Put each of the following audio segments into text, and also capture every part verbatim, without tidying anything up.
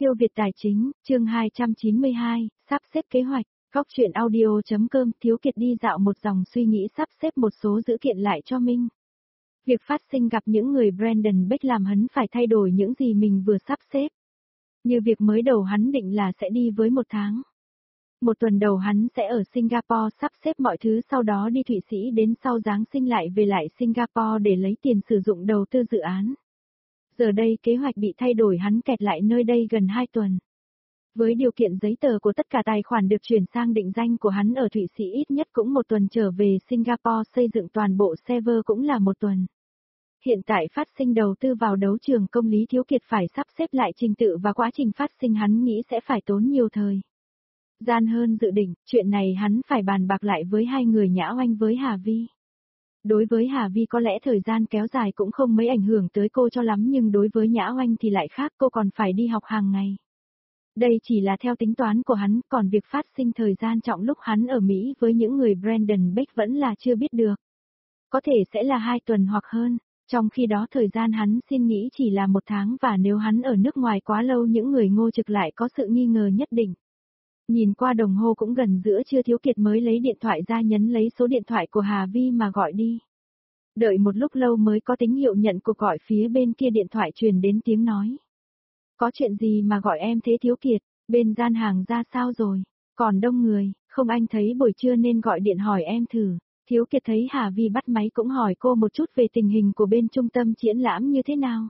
Siêu Việt Tài Chính, chương hai trăm chín mươi hai, sắp xếp kế hoạch, góc truyện audio.com, Thiếu Kiệt đi dạo một dòng suy nghĩ sắp xếp một số dữ kiện lại cho Minh. Việc phát sinh gặp những người Brandon Beck làm hắn phải thay đổi những gì mình vừa sắp xếp. Như việc mới đầu hắn định là sẽ đi với một tháng. Một tuần đầu hắn sẽ ở Singapore sắp xếp mọi thứ, sau đó đi Thụy Sĩ, đến sau Giáng sinh lại về lại Singapore để lấy tiền sử dụng đầu tư dự án. Giờ đây kế hoạch bị thay đổi, hắn kẹt lại nơi đây gần hai tuần. Với điều kiện giấy tờ của tất cả tài khoản được chuyển sang định danh của hắn ở Thụy Sĩ ít nhất cũng một tuần, trở về Singapore xây dựng toàn bộ server cũng là một tuần. Hiện tại phát sinh đầu tư vào đấu trường công lý, Thiếu Kiệt phải sắp xếp lại trình tự và quá trình phát sinh, hắn nghĩ sẽ phải tốn nhiều thời gian hơn dự định. Chuyện này hắn phải bàn bạc lại với hai người Nhã Oanh với Hà Vi. Đối với Hà Vi có lẽ thời gian kéo dài cũng không mấy ảnh hưởng tới cô cho lắm, nhưng đối với Nhã Oanh thì lại khác, cô còn phải đi học hàng ngày. Đây chỉ là theo tính toán của hắn, còn việc phát sinh thời gian trọng lúc hắn ở Mỹ với những người Brandon Beck vẫn là chưa biết được. Có thể sẽ là hai tuần hoặc hơn, trong khi đó thời gian hắn xin nghỉ chỉ là một tháng, và nếu hắn ở nước ngoài quá lâu những người Ngô Trực lại có sự nghi ngờ nhất định. Nhìn qua đồng hồ cũng gần giữa trưa, Thiếu Kiệt mới lấy điện thoại ra nhấn lấy số điện thoại của Hà Vi mà gọi đi. Đợi một lúc lâu mới có tín hiệu nhận cuộc gọi, phía bên kia điện thoại truyền đến tiếng nói. Có chuyện gì mà gọi em thế Thiếu Kiệt, bên gian hàng ra sao rồi, còn đông người, không anh thấy buổi trưa nên gọi điện hỏi em thử. Thiếu Kiệt thấy Hà Vi bắt máy cũng hỏi cô một chút về tình hình của bên trung tâm triển lãm như thế nào.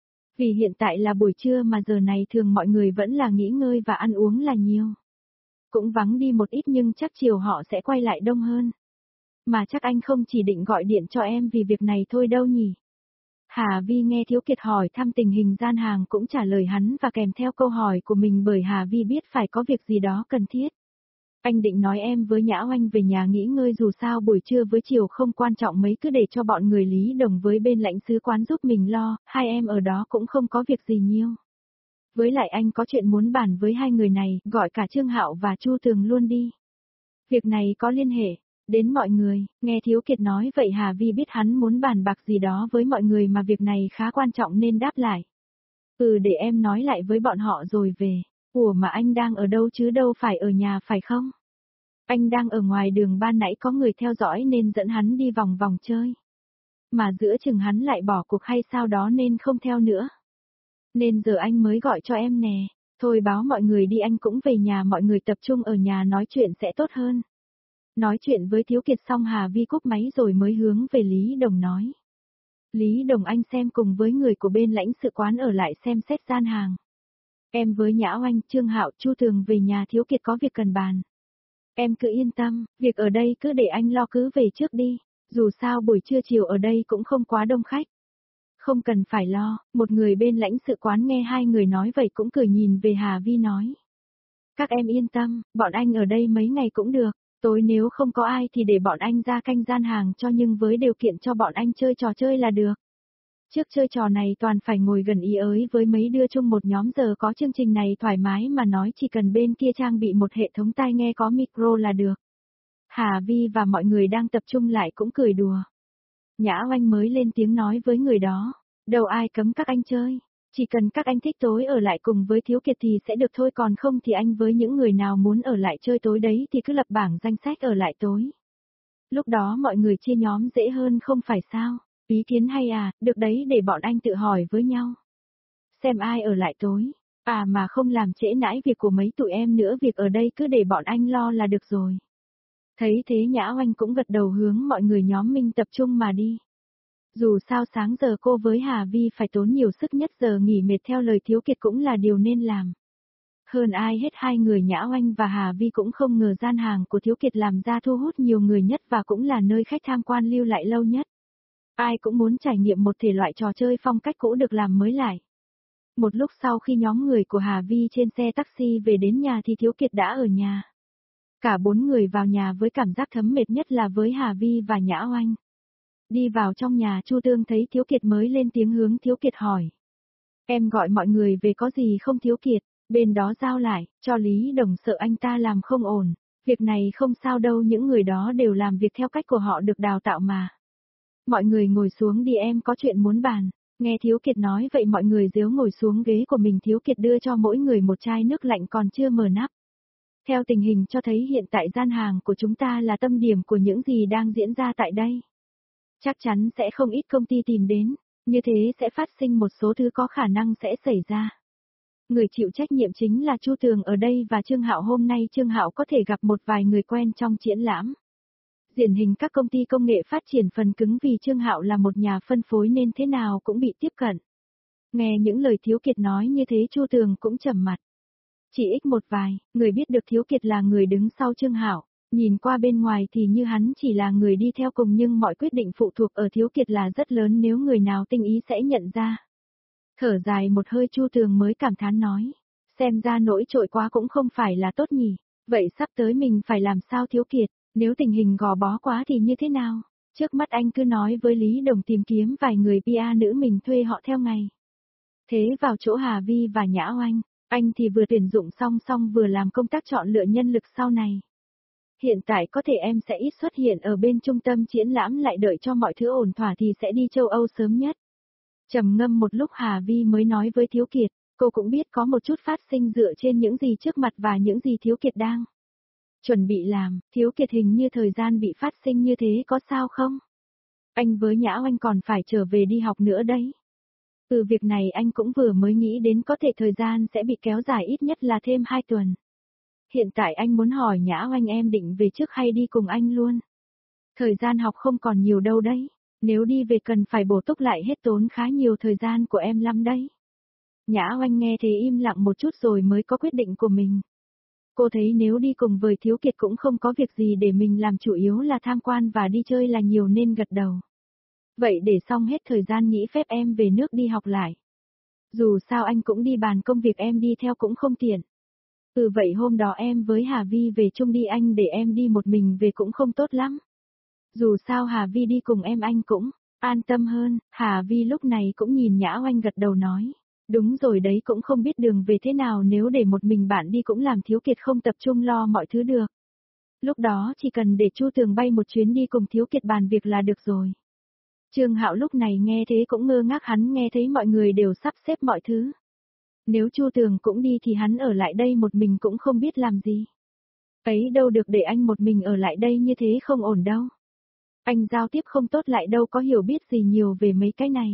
Vì hiện tại là buổi trưa mà giờ này thường mọi người vẫn là nghỉ ngơi và ăn uống là nhiều. Cũng vắng đi một ít nhưng chắc chiều họ sẽ quay lại đông hơn. Mà chắc anh không chỉ định gọi điện cho em vì việc này thôi đâu nhỉ. Hà Vi nghe Thiếu Kiệt hỏi thăm tình hình gian hàng cũng trả lời hắn và kèm theo câu hỏi của mình, bởi Hà Vi biết phải có việc gì đó cần thiết. Anh định nói em với Nhã Oanh về nhà nghỉ ngơi, dù sao buổi trưa với chiều không quan trọng mấy, cứ để cho bọn người Lý Đồng với bên lãnh sứ quán giúp mình lo, hai em ở đó cũng không có việc gì nhiều. Với lại anh có chuyện muốn bàn với hai người này, gọi cả Trương Hạo và Chu Tường luôn đi. Việc này có liên hệ đến mọi người. Nghe Thiếu Kiệt nói vậy Hà Vi biết hắn muốn bàn bạc gì đó với mọi người mà việc này khá quan trọng nên đáp lại. Ừ, để em nói lại với bọn họ rồi về. Ủa mà anh đang ở đâu chứ, đâu phải ở nhà phải không? Anh đang ở ngoài đường, ban nãy có người theo dõi nên dẫn hắn đi vòng vòng chơi. Mà giữa chừng hắn lại bỏ cuộc hay sao đó nên không theo nữa. Nên giờ anh mới gọi cho em nè. Thôi báo mọi người đi, anh cũng về nhà, mọi người tập trung ở nhà nói chuyện sẽ tốt hơn. Nói chuyện với Thiếu Kiệt xong Hà Vi cúp máy rồi mới hướng về Lý Đồng nói. Lý Đồng, anh xem cùng với người của bên lãnh sự quán ở lại xem xét gian hàng. Em với Nhã Oanh, Trương Hạo, Chu Tường về nhà Thiếu Kiệt có việc cần bàn. Em cứ yên tâm, việc ở đây cứ để anh lo, cứ về trước đi. Dù sao buổi trưa chiều ở đây cũng không quá đông khách. Không cần phải lo. Một người bên lãnh sự quán nghe hai người nói vậy cũng cười nhìn về Hà Vi nói. Các em yên tâm, bọn anh ở đây mấy ngày cũng được. Tối nếu không có ai thì để bọn anh ra canh gian hàng cho, nhưng với điều kiện cho bọn anh chơi trò chơi là được. Trước chơi trò này toàn phải ngồi gần ý ới với mấy đứa chung một nhóm, giờ có chương trình này thoải mái mà nói, chỉ cần bên kia trang bị một hệ thống tai nghe có micro là được. Hà Vi và mọi người đang tập trung lại cũng cười đùa. Nhã Oanh mới lên tiếng nói với người đó. Đâu ai cấm các anh chơi. Chỉ cần các anh thích tối ở lại cùng với Thiếu Kiệt thì sẽ được thôi, còn không thì anh với những người nào muốn ở lại chơi tối đấy thì cứ lập bảng danh sách ở lại tối. Lúc đó mọi người chia nhóm dễ hơn không phải sao? Ý kiến hay à, được đấy, để bọn anh tự hỏi với nhau. Xem ai ở lại tối. À mà không làm trễ nãi việc của mấy tụi em nữa, việc ở đây cứ để bọn anh lo là được rồi. Thấy thế Nhã Oanh cũng gật đầu hướng mọi người nhóm mình tập trung mà đi. Dù sao sáng giờ cô với Hà Vi phải tốn nhiều sức nhất, giờ nghỉ mệt theo lời Thiếu Kiệt cũng là điều nên làm. Hơn ai hết hai người Nhã Oanh và Hà Vi cũng không ngờ gian hàng của Thiếu Kiệt làm ra thu hút nhiều người nhất và cũng là nơi khách tham quan lưu lại lâu nhất. Ai cũng muốn trải nghiệm một thể loại trò chơi phong cách cũ được làm mới lại. Một lúc sau khi nhóm người của Hà Vi trên xe taxi về đến nhà thì Thiếu Kiệt đã ở nhà. Cả bốn người vào nhà với cảm giác thấm mệt, nhất là với Hà Vi và Nhã Oanh. Đi vào trong nhà, Chu Tường thấy Thiếu Kiệt mới lên tiếng hướng Thiếu Kiệt hỏi. Em gọi mọi người về có gì không Thiếu Kiệt? Bên đó giao lại, cho Lý Đồng sợ anh ta làm không ổn. Việc này không sao đâu, những người đó đều làm việc theo cách của họ, được đào tạo mà. Mọi người ngồi xuống đi, em có chuyện muốn bàn. Nghe Thiếu Kiệt nói vậy mọi người díu ngồi xuống ghế của mình, Thiếu Kiệt đưa cho mỗi người một chai nước lạnh còn chưa mở nắp. Theo tình hình cho thấy hiện tại gian hàng của chúng ta là tâm điểm của những gì đang diễn ra tại đây. Chắc chắn sẽ không ít công ty tìm đến, như thế sẽ phát sinh một số thứ có khả năng sẽ xảy ra. Người chịu trách nhiệm chính là Chu Tường ở đây và Trương Hạo. Hôm nay Trương Hạo có thể gặp một vài người quen trong triển lãm. Điển hình các công ty công nghệ phát triển phần cứng, vì Trương Hạo là một nhà phân phối nên thế nào cũng bị tiếp cận. Nghe những lời Thiếu Kiệt nói như thế, Chu Tường cũng trầm mặt. Chỉ ít một vài người biết được Thiếu Kiệt là người đứng sau Trương Hạo, nhìn qua bên ngoài thì như hắn chỉ là người đi theo cùng, nhưng mọi quyết định phụ thuộc ở Thiếu Kiệt là rất lớn, nếu người nào tinh ý sẽ nhận ra. Thở dài một hơi, Chu Tường mới cảm thán nói, xem ra nổi trội quá cũng không phải là tốt nhỉ, vậy sắp tới mình phải làm sao Thiếu Kiệt, nếu tình hình gò bó quá thì như thế nào? Trước mắt anh cứ nói với Lý Đồng tìm kiếm vài người pê e nữ mình thuê họ theo ngày. Thế vào chỗ Hà Vi và Nhã Oanh, anh thì vừa tuyển dụng song song vừa làm công tác chọn lựa nhân lực sau này. Hiện tại có thể em sẽ ít xuất hiện ở bên trung tâm triển lãm, lại đợi cho mọi thứ ổn thỏa thì sẽ đi châu Âu sớm nhất. Trầm ngâm một lúc Hà Vi mới nói với Thiếu Kiệt, cô cũng biết có một chút phát sinh dựa trên những gì trước mặt và những gì Thiếu Kiệt đang chuẩn bị làm. Thiếu Kiệt, hình như thời gian bị phát sinh như thế có sao không? Anh với Nhã Oanh còn phải trở về đi học nữa đấy. Từ việc này anh cũng vừa mới nghĩ đến, có thể thời gian sẽ bị kéo dài ít nhất là thêm hai tuần. Hiện tại anh muốn hỏi Nhã Oanh em định về trước hay đi cùng anh luôn? Thời gian học không còn nhiều đâu đấy. Nếu đi về cần phải bổ túc lại hết, tốn khá nhiều thời gian của em lắm đấy. Nhã Oanh nghe thế im lặng một chút rồi mới có quyết định của mình. Cô thấy nếu đi cùng với Thiếu Kiệt cũng không có việc gì để mình làm, chủ yếu là tham quan và đi chơi là nhiều, nên gật đầu. Vậy để xong hết thời gian nghỉ phép em về nước đi học lại. Dù sao anh cũng đi bàn công việc, em đi theo cũng không tiện. Ừ, vậy hôm đó em với Hà Vi về chung đi, anh để em đi một mình về cũng không tốt lắm. Dù sao Hà Vi đi cùng em anh cũng an tâm hơn. Hà Vi lúc này cũng nhìn Nhã Oanh gật đầu nói. Đúng rồi đấy, cũng không biết đường về thế nào, nếu để một mình bạn đi cũng làm Thiếu Kiệt không tập trung lo mọi thứ được. Lúc đó chỉ cần để Chu Tường bay một chuyến đi cùng Thiếu Kiệt bàn việc là được rồi. Trương Hạo lúc này nghe thế cũng ngơ ngác, hắn nghe thấy mọi người đều sắp xếp mọi thứ. Nếu Chu Tường cũng đi thì hắn ở lại đây một mình cũng không biết làm gì. Ấy đâu được, để anh một mình ở lại đây như thế không ổn đâu. Anh giao tiếp không tốt, lại đâu có hiểu biết gì nhiều về mấy cái này.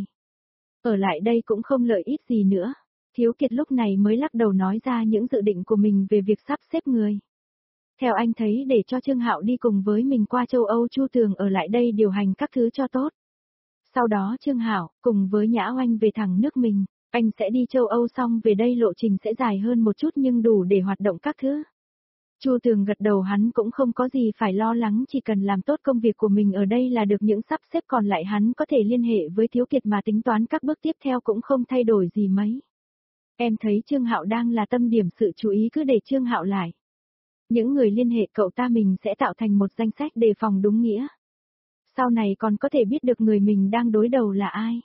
Ở lại đây cũng không lợi ích gì nữa. Thiếu Kiệt lúc này mới lắc đầu nói ra những dự định của mình về việc sắp xếp người. Theo anh thấy để cho Trương Hạo đi cùng với mình qua châu Âu, Chu Tường ở lại đây điều hành các thứ cho tốt. Sau đó Trương Hạo cùng với Nhã Oanh về thẳng nước mình, anh sẽ đi châu Âu xong về đây lộ trình sẽ dài hơn một chút nhưng đủ để hoạt động các thứ. Chu Tường gật đầu, hắn cũng không có gì phải lo lắng, chỉ cần làm tốt công việc của mình ở đây là được, những sắp xếp còn lại hắn có thể liên hệ với Thiếu Kiệt mà tính toán các bước tiếp theo cũng không thay đổi gì mấy. Em thấy Trương Hạo đang là tâm điểm sự chú ý, cứ để Trương Hạo lại. Những người liên hệ cậu ta mình sẽ tạo thành một danh sách đề phòng đúng nghĩa. Sau này còn có thể biết được người mình đang đối đầu là ai.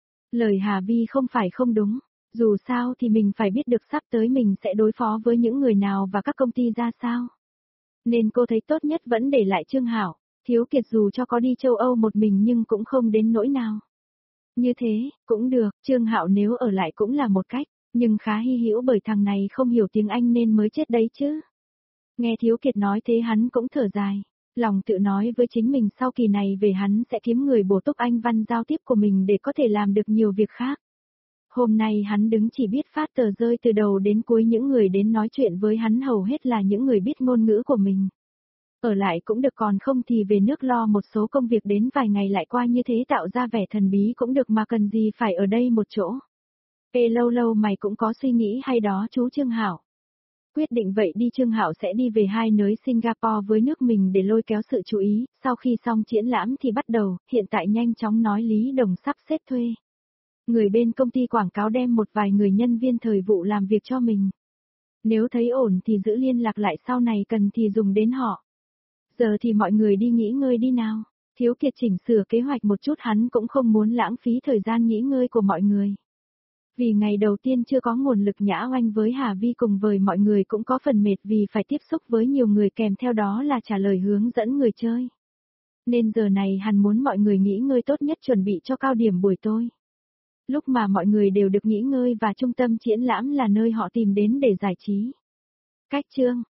Lời Hà Vi không phải không đúng. Dù sao thì mình phải biết được sắp tới mình sẽ đối phó với những người nào và các công ty ra sao. Nên cô thấy tốt nhất vẫn để lại Trương Hạo. Thiếu Kiệt dù cho có đi châu Âu một mình nhưng cũng không đến nỗi nào. Như thế, cũng được, Trương Hạo nếu ở lại cũng là một cách, nhưng khá hy hữu bởi thằng này không hiểu tiếng Anh nên mới chết đấy chứ. Nghe Thiếu Kiệt nói thế hắn cũng thở dài, lòng tự nói với chính mình sau kỳ này về hắn sẽ kiếm người bổ túc Anh văn giao tiếp của mình để có thể làm được nhiều việc khác. Hôm nay hắn đứng chỉ biết phát tờ rơi từ đầu đến cuối, những người đến nói chuyện với hắn hầu hết là những người biết ngôn ngữ của mình. Ở lại cũng được, còn không thì về nước lo một số công việc, đến vài ngày lại qua, như thế tạo ra vẻ thần bí cũng được mà cần gì phải ở đây một chỗ. Ê, lâu lâu mày cũng có suy nghĩ hay đó chú Trương Hạo. Quyết định vậy đi, Trương Hạo sẽ đi về hai nơi Singapore với nước mình để lôi kéo sự chú ý, sau khi xong triển lãm thì bắt đầu, hiện tại nhanh chóng nói Lý Đồng sắp xếp thuê. Người bên công ty quảng cáo đem một vài người nhân viên thời vụ làm việc cho mình. Nếu thấy ổn thì giữ liên lạc lại, sau này cần thì dùng đến họ. Giờ thì mọi người đi nghỉ ngơi đi nào. Thiếu Kiệt chỉnh sửa kế hoạch một chút, hắn cũng không muốn lãng phí thời gian nghỉ ngơi của mọi người. Vì ngày đầu tiên chưa có nguồn lực, Nhã Oanh với Hà Vi cùng với mọi người cũng có phần mệt vì phải tiếp xúc với nhiều người, kèm theo đó là trả lời hướng dẫn người chơi. Nên giờ này hắn muốn mọi người nghỉ ngơi tốt nhất, chuẩn bị cho cao điểm buổi tối. Lúc mà mọi người đều được nghỉ ngơi và trung tâm triển lãm là nơi họ tìm đến để giải trí. Cách chương